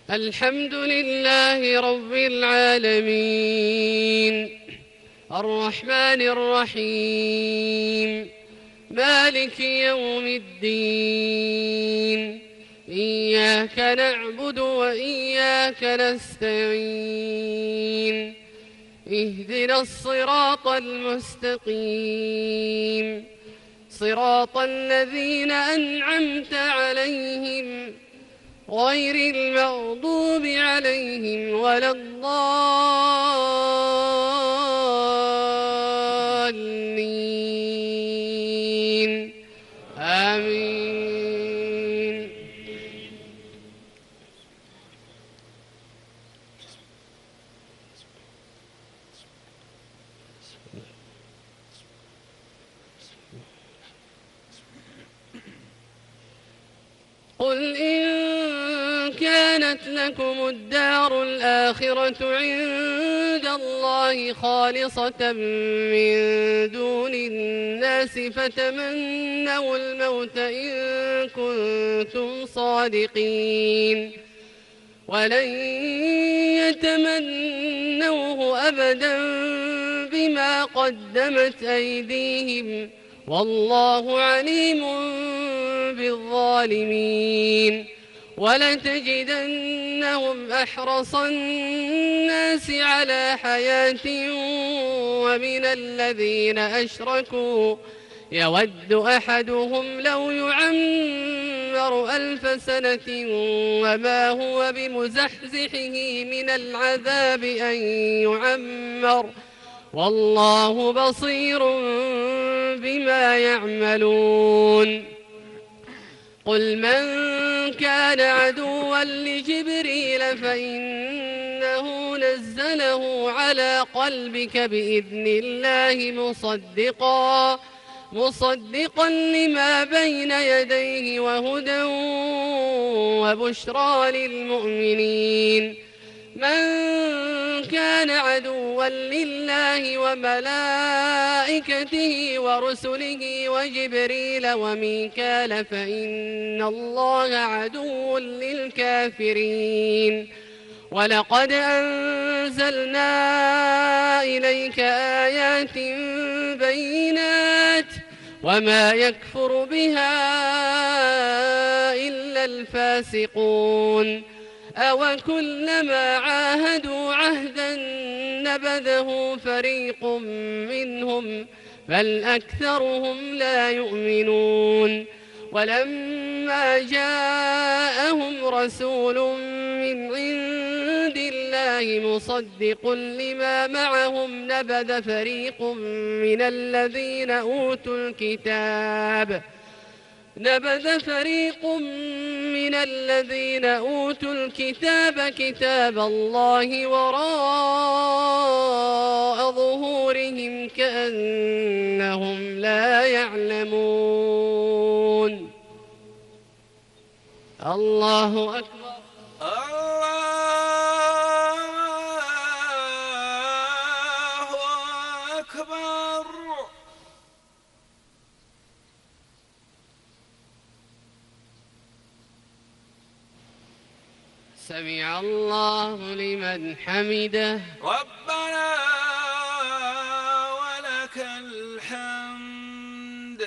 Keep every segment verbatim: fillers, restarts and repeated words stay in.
الحمد لله رب العالمين، الرحمن الرحيم، مالك يوم الدين، إياك نعبد وإياك نستعين، اهدنا الصراط المستقيم، صراط الذين أنعمت عليهم غير المغضوب عليهم ولا الضالين، آمين. قل إن كانت لكم الدار الآخرة عند الله خالصة من دون الناس فتمنوا الموت إن كنتم صادقين، ولن يتمنوه أبدا بما قدمت أيديهم، والله عليم بالظالمين. ولتجدنهم أحرص الناس على حياة ومن الذين أشركوا يود أحدهم لو يعمر ألف سنة وما هو بمزحزحه من العذاب أن يعمر، والله بصير بما يعملون. قل من كان عدوا لجبريل فإنه نزله على قلبك بإذن الله مصدقا مصدقا لما بين يديه وهدى وبشرى للمؤمنين. من كان عدوا لله وملائكته ورسله وجبريل وميكال فإن الله عدو للكافرين. ولقد أنزلنا إليك آيات بينات وما يكفر بها إلا الفاسقون. أوكلما عاهدوا عهدا نبذه فريق منهم بل أكثرهم لا يؤمنون. ولما جاءهم رسول من عند الله مصدق لما معهم نبذ فريق من الذين أوتوا الكتاب نبذ فريق من الذين أوتوا الكتاب كتاب الله وراء ظهورهم كأنهم لا يعلمون. الله أكبر. الله أكبر. سمع الله لمن حمده. ربنا ولك الحمد.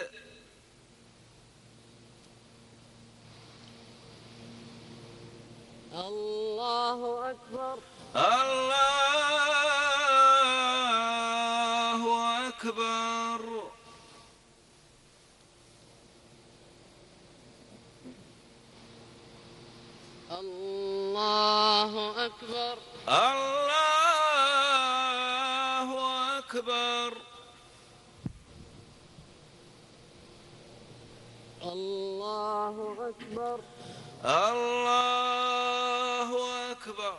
الله أكبر. الله أكبر. الله أكبر. الله أكبر. الله أكبر. الله أكبر.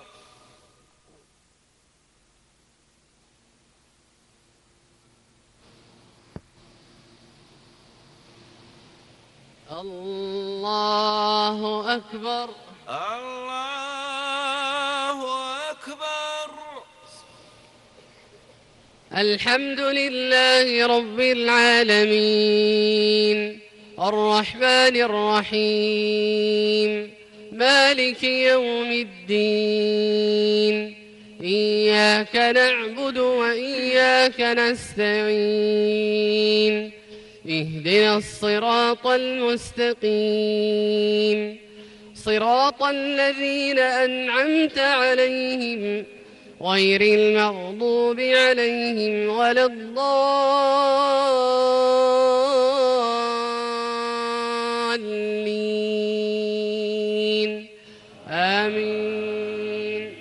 الله أكبر. الله أكبر. الحمد لله رب العالمين، الرحمن الرحيم، مالك يوم الدين إياك نعبد وإياك نستعين اهدنا الصراط المستقيم صراط الذين أنعمت عليهم غير المغضوب عليهم ولا الضالين آمين.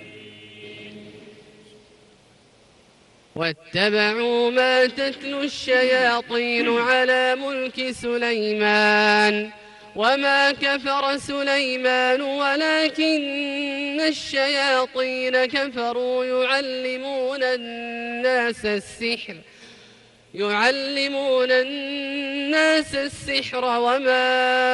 واتبعوا ما تتلو الشياطين على ملك سليمان وما كفر سليمان ولكن الشياطين كفروا يعلمون الناس السحر يعلمون الناس السحر وما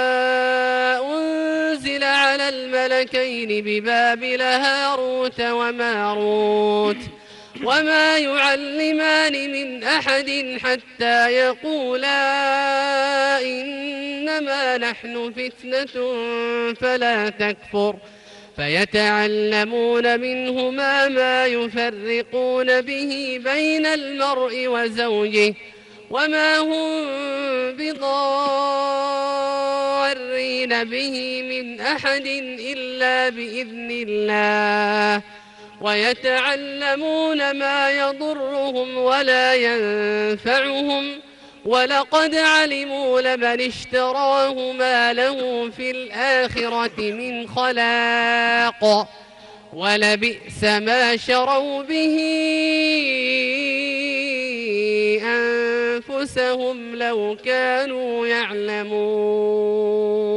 أنزل على الملكين ببابل هاروت وماروت وما يعلمان من أحد حتى يقولا إنما نحن فتنة فلا تكفر فيتعلمون منهما ما يفرقون به بين المرء وزوجه وما هم بضارين به من أحد إلا بإذن الله ويتعلمون ما يضرهم ولا ينفعهم ولقد علموا لمن اشتراه ما له في الآخرة من خلاق ولبئس ما شروا به أنفسهم لو كانوا يعلمون.